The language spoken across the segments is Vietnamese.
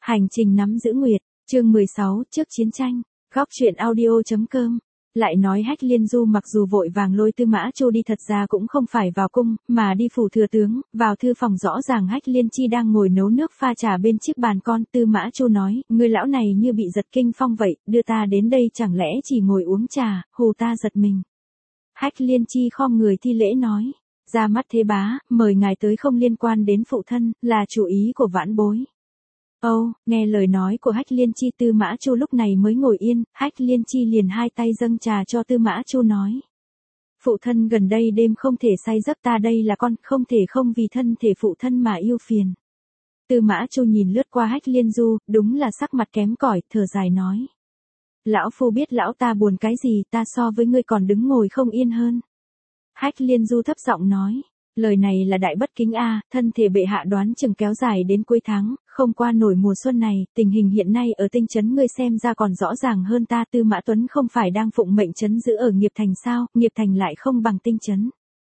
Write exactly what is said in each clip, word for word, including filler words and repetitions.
Hành trình nắm giữ nguyệt, chương mười sáu, trước chiến tranh, góc truyện audio.com. Lại nói Hách Liên Du mặc dù vội vàng lôi Tư Mã Chu đi thật ra cũng không phải vào cung, mà đi phủ thừa tướng, vào thư phòng rõ ràng Hách Liên Chi đang ngồi nấu nước pha trà bên chiếc bàn con. Tư Mã Chu nói, người lão này như bị giật kinh phong vậy, đưa ta đến đây chẳng lẽ chỉ ngồi uống trà, hù ta giật mình. Hách Liên Chi khom người thi lễ nói, ra mắt thế bá, mời ngài tới không liên quan đến phụ thân, là chủ ý của vãn bối. Âu, oh, nghe lời nói của Hách Liên Chi, Tư Mã Chu lúc này mới ngồi yên, Hách Liên Chi liền hai tay dâng trà cho Tư Mã Chu nói. Phụ thân gần đây đêm không thể say giấc, ta đây là con, không thể không vì thân thể phụ thân mà yêu phiền. Tư Mã Chu nhìn lướt qua Hách Liên Du, đúng là sắc mặt kém cỏi, thở dài nói. Lão phu biết lão ta buồn cái gì, ta so với ngươi còn đứng ngồi không yên hơn. Hách Liên Du thấp giọng nói. Lời này là đại bất kính a, thân thể bệ hạ đoán chừng kéo dài đến cuối tháng, không qua nổi mùa xuân này, tình hình hiện nay ở Tinh Trấn ngươi xem ra còn rõ ràng hơn ta. Tư Mã Tuấn không phải đang phụng mệnh trấn giữ ở Nghiệp Thành sao, Nghiệp Thành lại không bằng Tinh Trấn.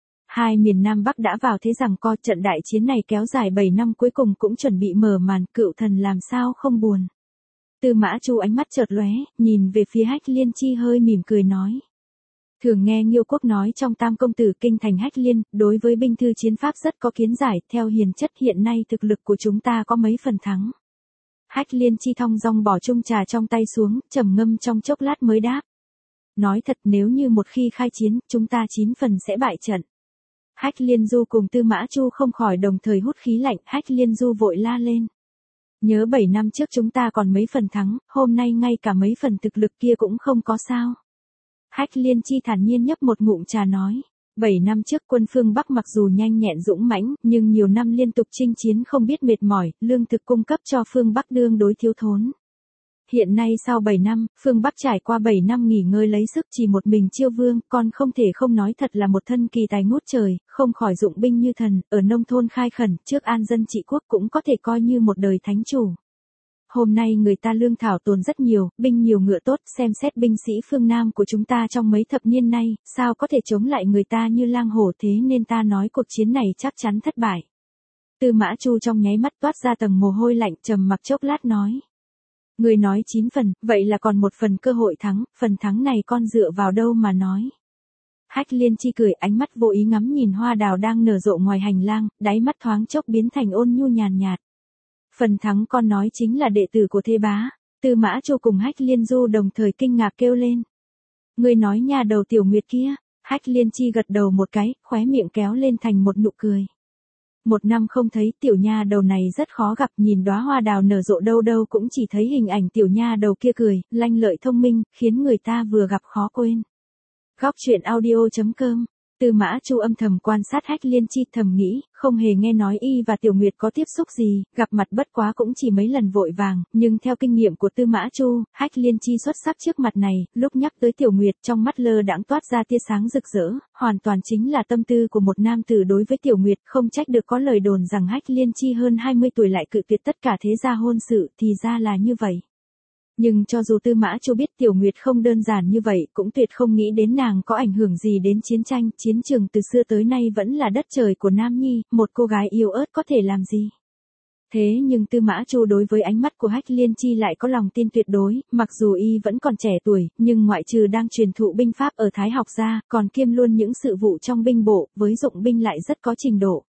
Hai miền Nam Bắc đã vào thế rằng co, trận đại chiến này kéo dài bảy năm cuối cùng cũng chuẩn bị mở màn, cựu thần làm sao không buồn. Tư Mã Chu ánh mắt chợt lóe, nhìn về phía Hách Liên Chi hơi mỉm cười nói. Thường nghe Nghiêu Quốc nói trong Tam Công Tử Kinh Thành Hách Liên, đối với binh thư chiến pháp rất có kiến giải, theo hiền chất hiện nay thực lực của chúng ta có mấy phần thắng. Hách Liên Chi thong dong bỏ chung trà trong tay xuống, trầm ngâm trong chốc lát mới đáp. Nói thật, nếu như một khi khai chiến, chúng ta chín phần sẽ bại trận. Hách Liên Du cùng Tư Mã Chu không khỏi đồng thời hút khí lạnh, Hách Liên Du vội la lên. Nhớ bảy năm trước chúng ta còn mấy phần thắng, hôm nay ngay cả mấy phần thực lực kia cũng không có sao. Hách Liên Chi thản nhiên nhấp một ngụm trà nói, bảy năm trước quân phương Bắc mặc dù nhanh nhẹn dũng mãnh, nhưng nhiều năm liên tục chinh chiến không biết mệt mỏi, lương thực cung cấp cho phương Bắc đương đối thiếu thốn. Hiện nay sau bảy năm, phương Bắc trải qua bảy năm nghỉ ngơi lấy sức, chỉ một mình Chiêu Vương, con không thể không nói thật là một thân kỳ tài ngút trời, không khỏi dụng binh như thần, ở nông thôn khai khẩn, trước an dân trị quốc cũng có thể coi như một đời thánh chủ. Hôm nay người ta lương thảo tồn rất nhiều, binh nhiều ngựa tốt, xem xét binh sĩ phương Nam của chúng ta trong mấy thập niên nay, sao có thể chống lại người ta như lang hổ, thế nên ta nói cuộc chiến này chắc chắn thất bại. Tư Mã Chu trong nháy mắt toát ra tầng mồ hôi lạnh, trầm mặc chốc lát nói. Người nói chín phần, vậy là còn một phần cơ hội thắng, phần thắng này con dựa vào đâu mà nói. Hách Liên Chi cười, ánh mắt vô ý ngắm nhìn hoa đào đang nở rộ ngoài hành lang, đáy mắt thoáng chốc biến thành ôn nhu nhàn nhạt. Phần thắng con nói chính là đệ tử của Thê Bá. Tư Mã Chu cùng Hách Liên Du đồng thời kinh ngạc kêu lên. Ngươi nói nhà đầu Tiểu Nguyệt kia. Hách Liên Chi gật đầu một cái, khóe miệng kéo lên thành một nụ cười. Một năm không thấy, tiểu nha đầu này rất khó gặp, nhìn đóa hoa đào nở rộ đâu đâu cũng chỉ thấy hình ảnh tiểu nha đầu kia cười, lanh lợi thông minh, khiến người ta vừa gặp khó quên. Góc truyện audio.com. Tư Mã Chu âm thầm quan sát Hách Liên Chi, thầm nghĩ, không hề nghe nói y và Tiểu Nguyệt có tiếp xúc gì, gặp mặt bất quá cũng chỉ mấy lần vội vàng, nhưng theo kinh nghiệm của Tư Mã Chu, Hách Liên Chi xuất sắc trước mặt này, lúc nhắc tới Tiểu Nguyệt trong mắt lơ đãng toát ra tia sáng rực rỡ, hoàn toàn chính là tâm tư của một nam tử đối với Tiểu Nguyệt, không trách được có lời đồn rằng Hách Liên Chi hơn hai mươi tuổi lại cự tuyệt tất cả thế gia hôn sự, thì ra là như vậy. Nhưng cho dù Tư Mã Chu biết Tiểu Nguyệt không đơn giản như vậy, cũng tuyệt không nghĩ đến nàng có ảnh hưởng gì đến chiến tranh, chiến trường từ xưa tới nay vẫn là đất trời của Nam Nhi, một cô gái yếu ớt có thể làm gì. Thế nhưng Tư Mã Chu đối với ánh mắt của Hách Liên Chi lại có lòng tin tuyệt đối, mặc dù y vẫn còn trẻ tuổi, nhưng ngoại trừ đang truyền thụ binh pháp ở Thái học ra, còn kiêm luôn những sự vụ trong binh bộ, với dụng binh lại rất có trình độ.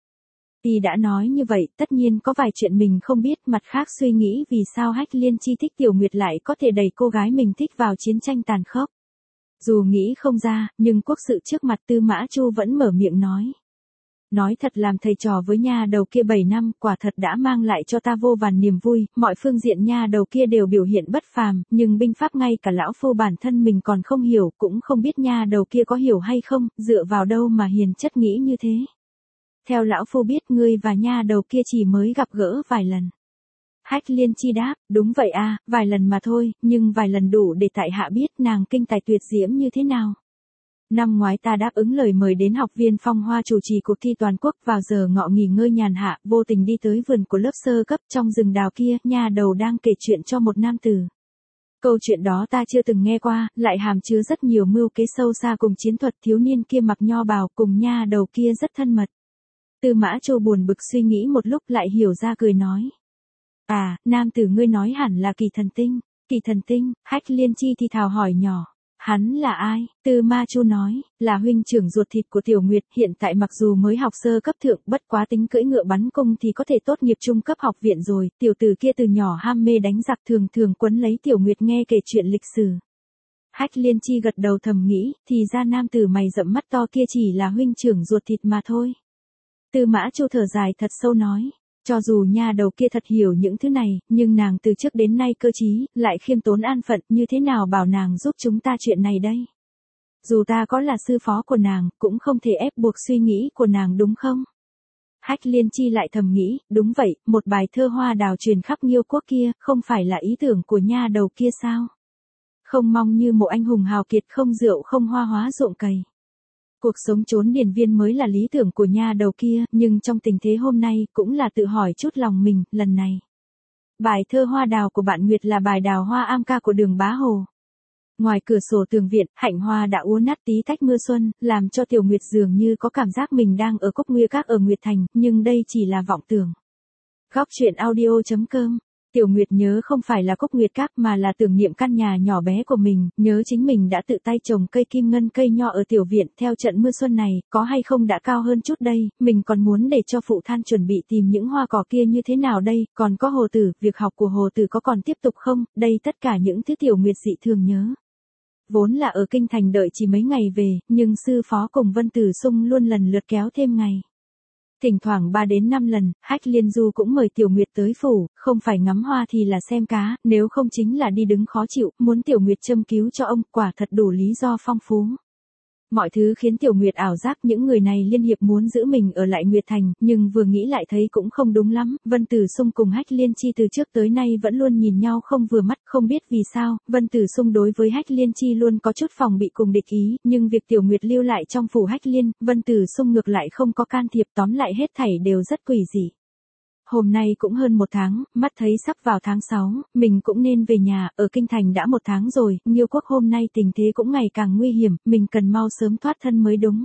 Y đã nói như vậy, tất nhiên có vài chuyện mình không biết, mặt khác suy nghĩ vì sao Hách Liên Chi thích Tiểu Nguyệt lại có thể đẩy cô gái mình thích vào chiến tranh tàn khốc. Dù nghĩ không ra, nhưng quốc sự trước mặt Tư Mã Chu vẫn mở miệng nói. Nói thật, làm thầy trò với nha đầu kia bảy năm, quả thật đã mang lại cho ta vô vàn niềm vui, mọi phương diện nha đầu kia đều biểu hiện bất phàm, nhưng binh pháp ngay cả lão phu bản thân mình còn không hiểu, cũng không biết nha đầu kia có hiểu hay không, dựa vào đâu mà hiền chất nghĩ như thế. Theo lão phu biết, ngươi và nha đầu kia chỉ mới gặp gỡ vài lần. Hách Liên Chi đáp, đúng vậy a, vài lần mà thôi, nhưng vài lần đủ để tại hạ biết nàng kinh tài tuyệt diễm như thế nào. Năm ngoái ta đáp ứng lời mời đến học viên Phong Hoa chủ trì cuộc thi toàn quốc, vào giờ ngọ nghỉ ngơi nhàn hạ, vô tình đi tới vườn của lớp sơ cấp, trong rừng đào kia, nha đầu đang kể chuyện cho một nam tử. Câu chuyện đó ta chưa từng nghe qua, lại hàm chứa rất nhiều mưu kế sâu xa cùng chiến thuật, thiếu niên kia mặc nho bào cùng nha đầu kia rất thân mật. Tư Mã Chu buồn bực suy nghĩ một lúc lại hiểu ra cười nói. À, nam tử ngươi nói hẳn là Kỳ Thần Tinh. Kỳ Thần Tinh, Hách Liên Chi thì thào hỏi nhỏ. Hắn là ai? Tư Ma Chu nói, là huynh trưởng ruột thịt của Tiểu Nguyệt, hiện tại mặc dù mới học sơ cấp thượng, bất quá tính cưỡi ngựa bắn cung thì có thể tốt nghiệp trung cấp học viện rồi, tiểu tử kia từ nhỏ ham mê đánh giặc, thường thường quấn lấy Tiểu Nguyệt nghe kể chuyện lịch sử. Hách Liên Chi gật đầu thầm nghĩ, thì ra nam tử mày rậm mắt to kia chỉ là huynh trưởng ruột thịt mà thôi. Tư Mã Chu thở dài thật sâu nói. Cho dù nha đầu kia thật hiểu những thứ này, nhưng nàng từ trước đến nay cơ trí, lại khiêm tốn an phận, như thế nào bảo nàng giúp chúng ta chuyện này đây? Dù ta có là sư phó của nàng, cũng không thể ép buộc suy nghĩ của nàng đúng không? Hách Liên Chi lại thầm nghĩ, đúng vậy, một bài thơ hoa đào truyền khắp Nghiêu quốc kia, không phải là ý tưởng của nha đầu kia sao? Không mong như một anh hùng hào kiệt, không rượu không hoa hóa ruộng cày. Cuộc sống trốn điền viên mới là lý tưởng của nha đầu kia, nhưng trong tình thế hôm nay cũng là tự hỏi chút lòng mình, lần này. Bài thơ hoa đào của bạn Nguyệt là bài đào hoa am ca của Đường Bá Hồ. Ngoài cửa sổ tường viện, hạnh hoa đã úa nát tí tách mưa xuân, làm cho Tiểu Nguyệt dường như có cảm giác mình đang ở Cốc Nguy Các ở Nguyệt Thành, nhưng đây chỉ là vọng tưởng. Góc truyện audio chấm com. Tiểu Nguyệt nhớ không phải là Cốc Nguyệt Các mà là tưởng niệm căn nhà nhỏ bé của mình, nhớ chính mình đã tự tay trồng cây kim ngân cây nho ở tiểu viện, theo trận mưa xuân này, có hay không đã cao hơn chút đây, mình còn muốn để cho phụ than chuẩn bị tìm những hoa cỏ kia như thế nào đây, còn có Hồ Tử, việc học của Hồ Tử có còn tiếp tục không, đây tất cả những thứ Tiểu Nguyệt dị thường nhớ. Vốn là ở kinh thành đợi chỉ mấy ngày về, nhưng sư phó cùng Vân Tử Sung luôn lần lượt kéo thêm ngày. Thỉnh thoảng ba đến năm lần, Hách Liên Du cũng mời Tiểu Nguyệt tới phủ, không phải ngắm hoa thì là xem cá, nếu không chính là đi đứng khó chịu, muốn Tiểu Nguyệt châm cứu cho ông, quả thật đủ lý do phong phú. Mọi thứ khiến Tiểu Nguyệt ảo giác những người này liên hiệp muốn giữ mình ở lại Nguyệt Thành, nhưng vừa nghĩ lại thấy cũng không đúng lắm, Vân Tử Sung cùng Hách Liên Chi từ trước tới nay vẫn luôn nhìn nhau không vừa mắt, không biết vì sao, Vân Tử Sung đối với Hách Liên Chi luôn có chút phòng bị cùng địch ý, nhưng việc Tiểu Nguyệt lưu lại trong phủ Hách Liên, Vân Tử Sung ngược lại không có can thiệp, tóm lại hết thảy đều rất quỷ dị. Hôm nay cũng hơn một tháng, mắt thấy sắp vào tháng sáu, mình cũng nên về nhà, ở kinh thành đã một tháng rồi, Nghiêu quốc hôm nay tình thế cũng ngày càng nguy hiểm, mình cần mau sớm thoát thân mới đúng.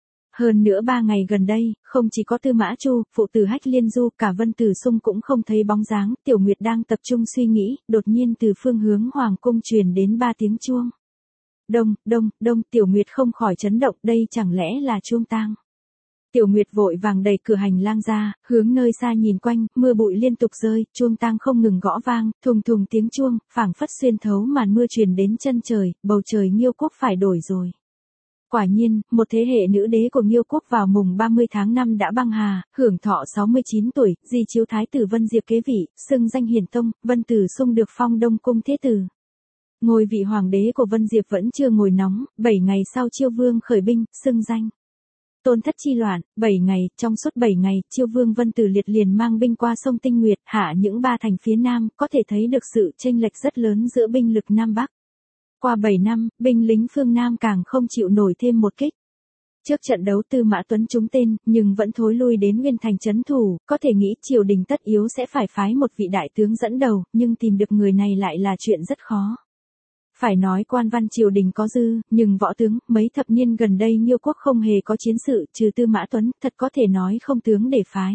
Hơn nữa ba ngày gần đây, không chỉ có Tư Mã Chu, phụ tử Hách Liên Du, cả Vân Tử Sung cũng không thấy bóng dáng, Tiểu Nguyệt đang tập trung suy nghĩ, đột nhiên từ phương hướng Hoàng cung truyền đến ba tiếng chuông. Đông, đông, đông, Tiểu Nguyệt không khỏi chấn động, đây chẳng lẽ là chuông tang. Tiểu Nguyệt vội vàng đẩy cửa hành lang ra, hướng nơi xa nhìn quanh, mưa bụi liên tục rơi, chuông tang không ngừng gõ vang, thùng thùng tiếng chuông, phảng phất xuyên thấu màn mưa truyền đến chân trời, bầu trời Nghiêu quốc phải đổi rồi. Quả nhiên, một thế hệ nữ đế của Nghiêu quốc vào mùng ba mươi tháng năm đã băng hà, hưởng thọ sáu mươi chín tuổi, di chiếu thái tử Vân Diệp kế vị, xưng danh hiển tông, Vân Tử Sung được phong Đông cung thế tử. Ngôi vị hoàng đế của Vân Diệp vẫn chưa ngồi nóng, bảy ngày sau Chiêu Vương khởi binh, xưng danh Tôn thất chi loạn, bảy ngày, trong suốt bảy ngày, Chiêu Vương Vân Tử Liệt liền mang binh qua sông Tinh Nguyệt, hạ những ba thành phía Nam, có thể thấy được sự chênh lệch rất lớn giữa binh lực Nam Bắc. Qua bảy năm, binh lính phương Nam càng không chịu nổi thêm một kích. Trước trận đấu Tư Mã Tuấn trúng tên, nhưng vẫn thối lui đến Nguyên Thành trấn thủ, có thể nghĩ triều đình tất yếu sẽ phải phái một vị đại tướng dẫn đầu, nhưng tìm được người này lại là chuyện rất khó. Phải nói quan văn triều đình có dư, nhưng võ tướng, mấy thập niên gần đây Nghiêu quốc không hề có chiến sự, trừ Tư Mã Tuấn, thật có thể nói không tướng để phái.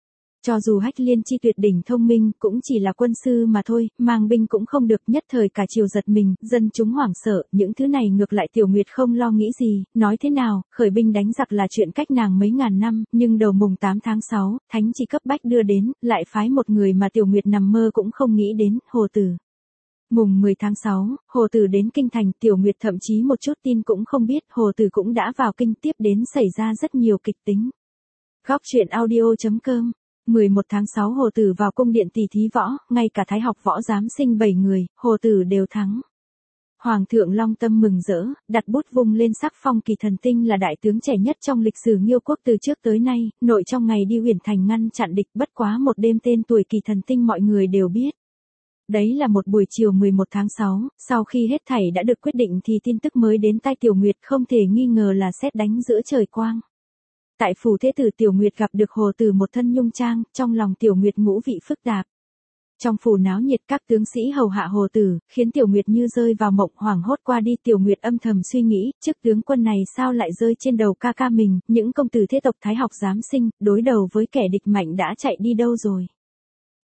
Cho dù Hách Liên Chi tuyệt đỉnh thông minh, cũng chỉ là quân sư mà thôi, mang binh cũng không được, nhất thời cả triều giật mình, dân chúng hoảng sợ, những thứ này ngược lại Tiểu Nguyệt không lo nghĩ gì, nói thế nào, khởi binh đánh giặc là chuyện cách nàng mấy ngàn năm, nhưng đầu mùng tám tháng sáu, thánh chỉ cấp bách đưa đến, lại phái một người mà Tiểu Nguyệt nằm mơ cũng không nghĩ đến, Hồ Tử. Mùng mười tháng sáu, Hồ Tử đến kinh thành, Tiểu Nguyệt thậm chí một chút tin cũng không biết, Hồ Tử cũng đã vào kinh, tiếp đến xảy ra rất nhiều kịch tính. Góc truyện audio chấm com. mười một tháng sáu Hồ Tử vào cung điện tỷ thí võ, ngay cả thái học võ giám sinh bảy người, Hồ Tử đều thắng. Hoàng thượng long tâm mừng rỡ, đặt bút vung lên sắc phong Kỳ Thần Tinh là đại tướng trẻ nhất trong lịch sử Nghiêu quốc từ trước tới nay, nội trong ngày đi Uyển Thành ngăn chặn địch, bất quá một đêm tên tuổi Kỳ Thần Tinh mọi người đều biết. Đấy là một buổi chiều mười một tháng sáu, sau khi hết thảy đã được quyết định thì tin tức mới đến tai Tiểu Nguyệt, không thể nghi ngờ là sét đánh giữa trời quang. Tại phủ thế tử Tiểu Nguyệt gặp được Hồ Tử một thân nhung trang, trong lòng Tiểu Nguyệt ngũ vị phức tạp. Trong phủ náo nhiệt các tướng sĩ hầu hạ Hồ Tử, khiến Tiểu Nguyệt như rơi vào mộng, hoảng hốt qua đi. Tiểu Nguyệt âm thầm suy nghĩ, chức tướng quân này sao lại rơi trên đầu ca ca mình, những công tử thế tộc thái học giám sinh, đối đầu với kẻ địch mạnh đã chạy đi đâu rồi.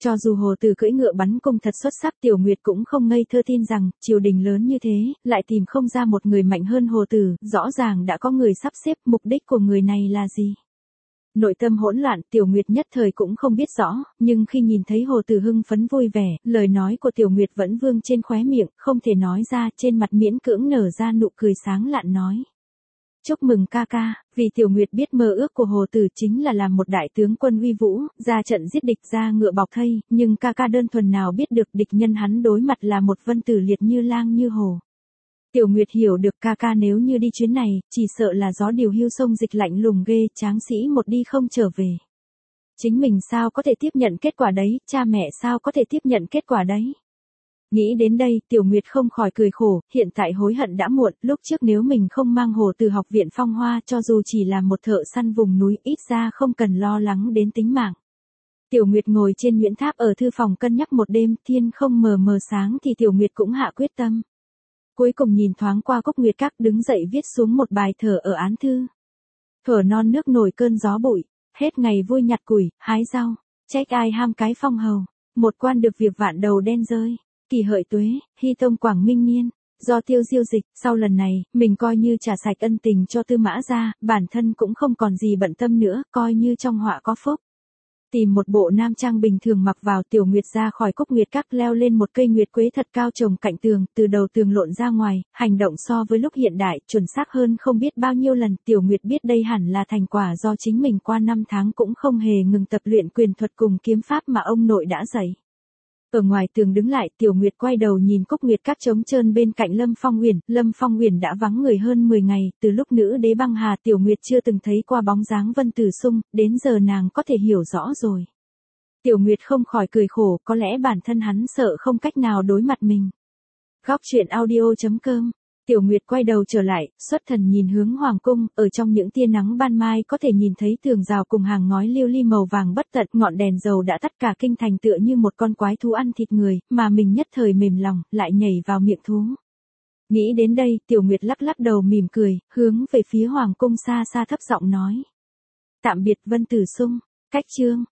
Cho dù hồ tử cưỡi ngựa bắn cung thật xuất sắc, Tiểu Nguyệt cũng không ngây thơ tin rằng, triều đình lớn như thế, lại tìm không ra một người mạnh hơn hồ tử, rõ ràng đã có người sắp xếp, mục đích của người này là gì. Nội tâm hỗn loạn, Tiểu Nguyệt nhất thời cũng không biết rõ, nhưng khi nhìn thấy hồ tử hưng phấn vui vẻ, lời nói của Tiểu Nguyệt vẫn vương trên khóe miệng, không thể nói ra, trên mặt miễn cưỡng nở ra nụ cười sáng lạn nói. Chúc mừng ca ca, vì Tiểu Nguyệt biết mơ ước của hồ tử chính là làm một đại tướng quân uy vũ, ra trận giết địch ra ngựa bọc thây, nhưng ca ca đơn thuần nào biết được địch nhân hắn đối mặt là một vân tử liệt như lang như hổ. Tiểu Nguyệt hiểu được ca ca nếu như đi chuyến này, chỉ sợ là gió điều hưu sông dịch lạnh lùng ghê, tráng sĩ một đi không trở về. Chính mình sao có thể tiếp nhận kết quả đấy, cha mẹ sao có thể tiếp nhận kết quả đấy. Nghĩ đến đây, Tiểu Nguyệt không khỏi cười khổ, hiện tại hối hận đã muộn, lúc trước nếu mình không mang hồ từ học viện Phong Hoa cho dù chỉ là một thợ săn vùng núi, ít ra không cần lo lắng đến tính mạng. Tiểu Nguyệt ngồi trên nhuyễn tháp ở thư phòng cân nhắc một đêm, thiên không mờ mờ sáng thì Tiểu Nguyệt cũng hạ quyết tâm. Cuối cùng nhìn thoáng qua Cúc Nguyệt Các đứng dậy viết xuống một bài thơ ở án thư. Thuở non nước nổi cơn gió bụi, hết ngày vui nhặt củi, hái rau, trách ai ham cái phong hầu, một quan được việc vạn đầu đen rơi. Kỳ hợi tuế, hy tông quảng minh niên, do tiêu diêu dịch, sau lần này, mình coi như trả sạch ân tình cho Tư Mã gia, bản thân cũng không còn gì bận tâm nữa, coi như trong họa có phúc. Tìm một bộ nam trang bình thường mặc vào, Tiểu Nguyệt ra khỏi Cúc Nguyệt Các leo lên một cây nguyệt quế thật cao trồng cạnh tường, từ đầu tường lộn ra ngoài, hành động so với lúc hiện đại, chuẩn xác hơn không biết bao nhiêu lần, Tiểu Nguyệt biết đây hẳn là thành quả do chính mình qua năm tháng cũng không hề ngừng tập luyện quyền thuật cùng kiếm pháp mà ông nội đã dạy. Ở ngoài tường đứng lại, Tiểu Nguyệt quay đầu nhìn Cúc Nguyệt Các trống trơn bên cạnh Lâm Phong Uyển, Lâm Phong Uyển đã vắng người hơn mười ngày, từ lúc nữ đế băng hà Tiểu Nguyệt chưa từng thấy qua bóng dáng Vân Tử Sung, đến giờ nàng có thể hiểu rõ rồi. Tiểu Nguyệt không khỏi cười khổ, có lẽ bản thân hắn sợ không cách nào đối mặt mình. Góc truyện audio chấm com. Tiểu Nguyệt quay đầu trở lại, xuất thần nhìn hướng hoàng cung, ở trong những tia nắng ban mai có thể nhìn thấy tường rào cùng hàng ngói liêu li màu vàng bất tận, ngọn đèn dầu đã tắt, cả kinh thành tựa như một con quái thú ăn thịt người, mà mình nhất thời mềm lòng, lại nhảy vào miệng thú. Nghĩ đến đây, Tiểu Nguyệt lắc lắc đầu mỉm cười, hướng về phía hoàng cung xa xa thấp giọng nói. Tạm biệt Vân Tử Sung, cách chương.